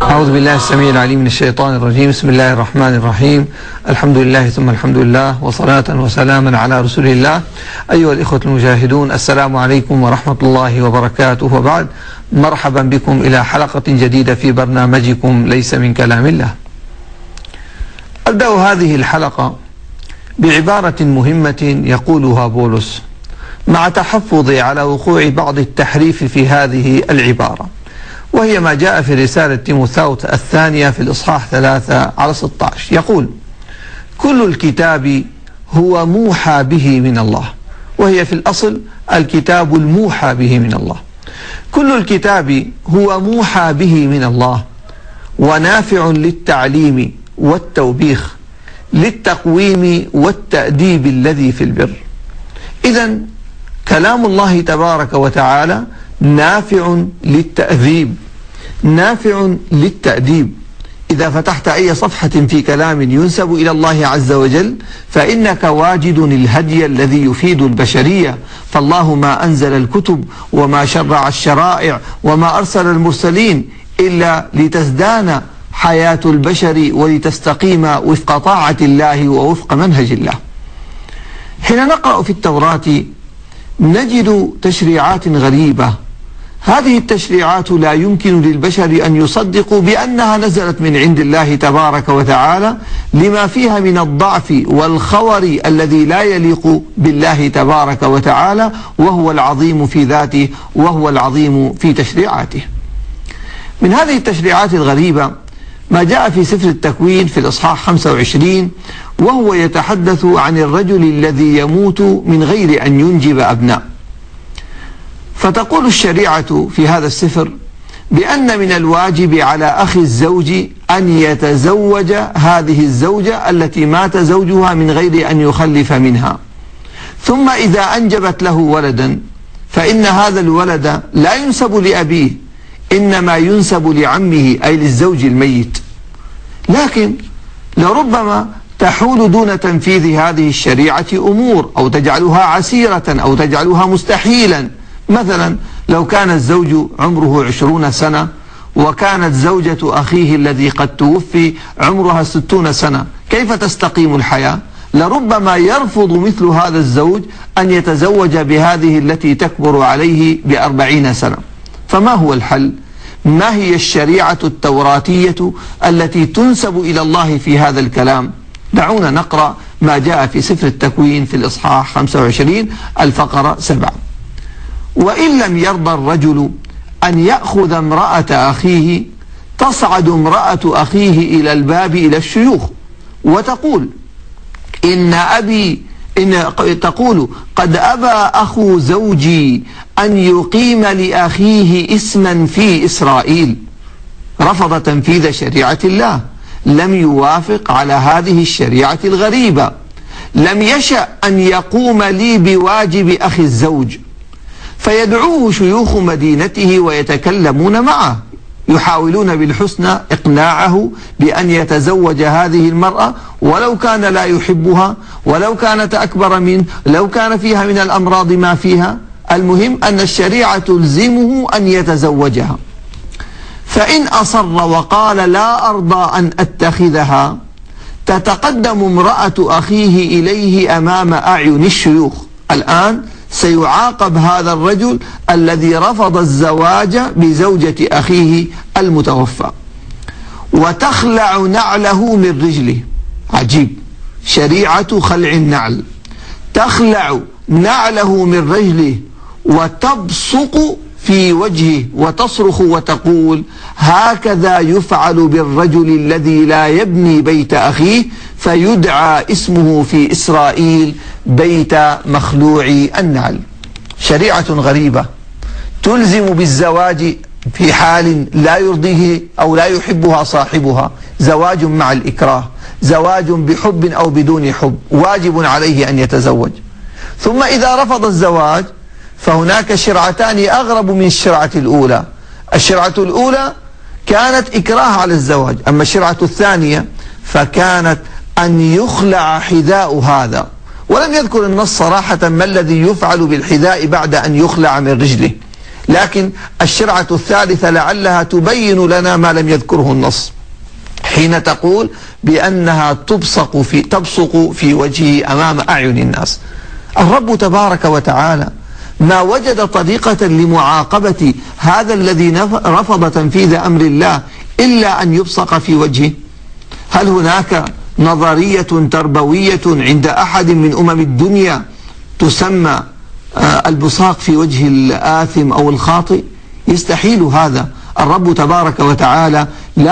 أعوذ بالله السميع العليم من الشيطان الرجيم. بسم الله الرحمن الرحيم. الحمد لله ثم الحمد لله، وصلاة وسلاما على رسول الله. أيها الإخوة المجاهدون، السلام عليكم ورحمة الله وبركاته، وبعد، مرحبا بكم إلى حلقة جديدة في برنامجكم ليس من كلام الله. أبدأ هذه الحلقة بعبارة مهمة يقولها بولس مع تحفظي على وقوع بعض التحريف في هذه العبارة، وهي ما جاء في رسالة تيموثاوس الثانية في الإصحاح 3:16. يقول: كل الكتاب هو موحى به من الله، وهي في الأصل الكتاب الموحى به من الله. كل الكتاب هو موحى به من الله، ونافع للتعليم والتوبيخ، للتقويم والتأديب الذي في البر. إذن كلام الله تبارك وتعالى نافع للتأديب، نافع للتأديب. إذا فتحت أي صفحة في كلام ينسب إلى الله عز وجل فإنك واجد الهدي الذي يفيد البشرية، فالله ما أنزل الكتب وما شرع الشرائع وما أرسل المرسلين إلا لتزدان حياة البشر ولتستقيم وفق طاعة الله ووفق منهج الله. حين نقرأ في التوراة نجد تشريعات غريبة. هذه التشريعات لا يمكن للبشر أن يصدقوا بأنها نزلت من عند الله تبارك وتعالى، لما فيها من الضعف والخور الذي لا يليق بالله تبارك وتعالى، وهو العظيم في ذاته وهو العظيم في تشريعاته. من هذه التشريعات الغريبة ما جاء في سفر التكوين في الإصحاح 25، وهو يتحدث عن الرجل الذي يموت من غير أن ينجب أبناء. فتقول الشريعة في هذا السفر بأن من الواجب على أخي الزوج أن يتزوج هذه الزوجة التي مات زوجها من غير أن يخلف منها، ثم إذا أنجبت له ولدا فإن هذا الولد لا ينسب لأبيه، إنما ينسب لعمه أي للزوج الميت. لكن لربما تحول دون تنفيذ هذه الشريعة أمور، أو تجعلها عسيرة أو تجعلها مستحيلا. مثلا لو كان الزوج عمره 20 سنة وكانت زوجة أخيه الذي قد توفي عمرها 60 سنة، كيف تستقيم الحياة؟ لربما يرفض مثل هذا الزوج أن يتزوج بهذه التي تكبر عليه ب40 سنة. فما هو الحل؟ ما هي الشريعة التوراتية التي تنسب إلى الله في هذا الكلام؟ دعونا نقرأ ما جاء في سفر التكوين في الإصحاح 25 الفقرة 7. وإن لم يرضى الرجل أن يأخذ امرأة أخيه، تصعد امرأة أخيه إلى الباب إلى الشيوخ وتقول: تقول: قد أبى أخو زوجي أن يقيم لأخيه اسما في إسرائيل. رفض تنفيذ شريعة الله، لم يوافق على هذه الشريعة الغريبة، لم يشأ أن يقوم لي بواجب أخي الزوج. فيدعوه شيوخ مدينته ويتكلمون معه، يحاولون بالحسنى إقناعه بأن يتزوج هذه المرأة، ولو كان لا يحبها، ولو كانت أكبر منه، لو كان فيها من الأمراض ما فيها. المهم أن الشريعة تلزمه أن يتزوجها. فإن أصر وقال لا أرضى أن أتخذها، تتقدم امرأة أخيه إليه أمام أعين الشيوخ. الآن سيعاقب هذا الرجل الذي رفض الزواج بزوجة أخيه المتوفى، وتخلع نعله من رجله. عجيب، شريعة خلع النعل. تخلع نعله من رجله وتبصق في وجهه وتصرخ وتقول: هكذا يفعل بالرجل الذي لا يبني بيت أخيه، فيدعى اسمه في إسرائيل بيت مخلوع النعل. شريعة غريبة تلزم بالزواج في حال لا يرضيه أو لا يحبها صاحبها، زواج مع الإكراه، زواج بحب أو بدون حب، واجب عليه أن يتزوج. ثم إذا رفض الزواج فهناك شرعتان أغرب من الشرعة الأولى. الشرعة الأولى كانت إكراه على الزواج، أما الشرعة الثانية فكانت أن يخلع حذاء هذا. ولم يذكر النص صراحة ما الذي يفعل بالحذاء بعد أن يخلع من رجله، لكن الشرعة الثالثة لعلها تبين لنا ما لم يذكره النص، حين تقول بأنها تبصق في وجهه أمام أعين الناس. الرب تبارك وتعالى ما وجد طريقة لمعاقبة هذا الذي رفض تنفيذ أمر الله إلا أن يبصق في وجهه. هل هناك نظرية تربوية عند أحد من الدنيا تسمى البصاق في وجه الآثم أو الخاطئ؟ يستحيل هذا. الرب تبارك وتعالى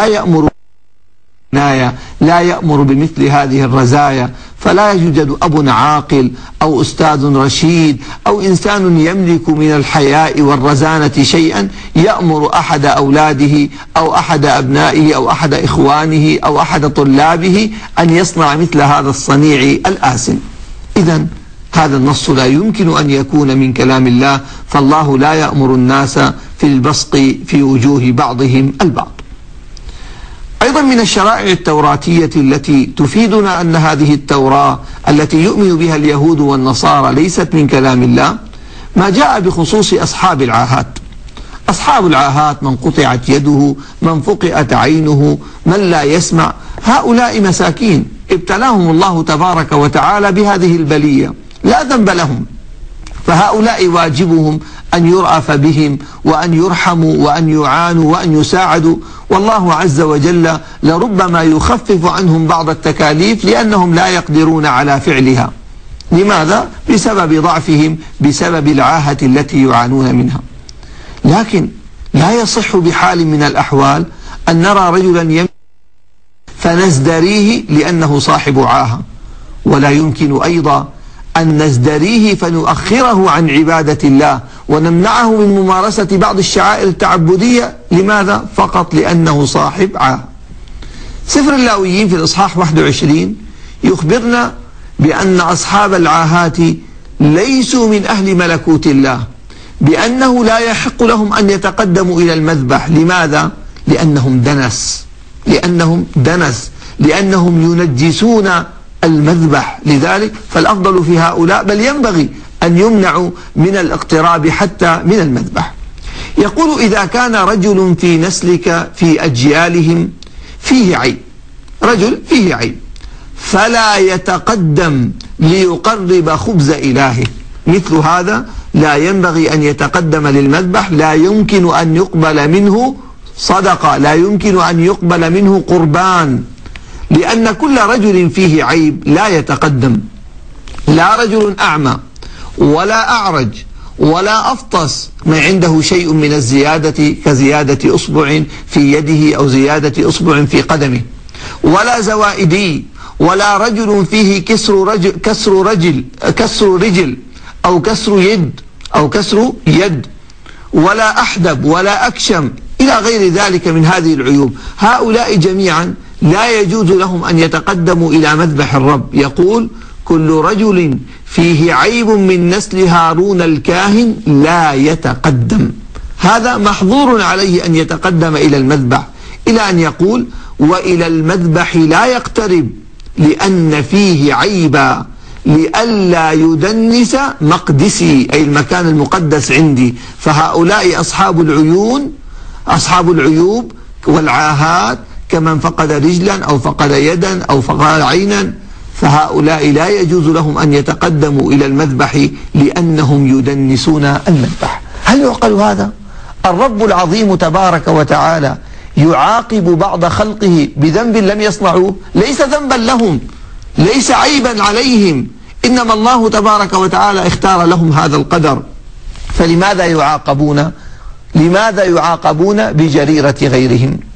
لا يأمر بمثل هذه الرزايا، فلا يوجد أب عاقل أو أستاذ رشيد أو إنسان يملك من الحياء والرزانة شيئا يأمر أحد أولاده أو أحد أبنائه أو أحد إخوانه أو أحد طلابه أن يصنع مثل هذا الصنيع الآثم. إذن هذا النص لا يمكن أن يكون من كلام الله، فالله لا يأمر الناس في البصق في وجوه بعضهم البعض. أيضا من الشرائع التوراتية التي تفيدنا أن هذه التوراة التي يؤمن بها اليهود والنصارى ليست من كلام الله ما جاء بخصوص أصحاب العاهات. أصحاب العاهات من قطعت يده، من فقئت عينه، من لا يسمع، هؤلاء مساكين ابتلاهم الله تبارك وتعالى بهذه البلية، لا ذنب لهم، فهؤلاء واجبهم أن يرأف بهم وأن يرحموا وأن يعانوا وأن يساعدوا، والله عز وجل لربما يخفف عنهم بعض التكاليف لأنهم لا يقدرون على فعلها. لماذا؟ بسبب ضعفهم، بسبب العاهة التي يعانون منها. لكن لا يصح بحال من الأحوال أن نرى رجلا فنزدريه لأنه صاحب عاهة، ولا يمكن أيضا أن نزدريه فنؤخره عن عبادة الله ونمنعه من ممارسة بعض الشعائر التعبدية. لماذا؟ فقط لأنه صاحب عاهة. سفر اللاويين في الإصحاح 21 يخبرنا بأن أصحاب العاهات ليسوا من أهل ملكوت الله، بأنه لا يحق لهم أن يتقدموا إلى المذبح. لماذا؟ لأنهم دنس، لأنهم ينجسون المذبح. لذلك فالأفضل في هؤلاء بل ينبغي أن يمنعوا من الاقتراب حتى من المذبح. يقول إذا كان رجل في نسلك في أجيالهم فيه عيب، رجل فيه عيب فلا يتقدم ليقرب خبز إلهه، مثل هذا لا ينبغي أن يتقدم للمذبح، لا يمكن أن يقبل منه صدقة، لا يمكن أن يقبل منه قربان، لأن كل رجل فيه عيب لا يتقدم. لا رجل أعمى ولا أعرج ولا أفطس ما عنده شيء من الزيادة كزيادة أصبع في يده أو زيادة أصبع في قدمه، ولا زوائدي، ولا رجل فيه كسر رجل أو كسر يد، ولا أحدب ولا أكشم إلى غير ذلك من هذه العيوب. هؤلاء جميعا لا يجوز لهم أن يتقدموا إلى مذبح الرب. يقول كل رجل فيه عيب من نسل هارون الكاهن لا يتقدم، هذا محظور عليه أن يتقدم إلى المذبح، إلى أن يقول وإلى المذبح لا يقترب لأن فيه عيبا لئلا يدنس مقدسي، أي المكان المقدس عندي. فهؤلاء أصحاب العيوب والعاهات كمن فقد رجلا أو فقد يدا أو فقد عينا، فهؤلاء لا يجوز لهم أن يتقدموا إلى المذبح لأنهم يدنسون المذبح. هل يعقل هذا؟ الرب العظيم تبارك وتعالى يعاقب بعض خلقه بذنب لم يصنعوه، ليس ذنبا لهم، ليس عيبا عليهم، إنما الله تبارك وتعالى اختار لهم هذا القدر. فلماذا يعاقبون؟ لماذا يعاقبون بجريرة غيرهم؟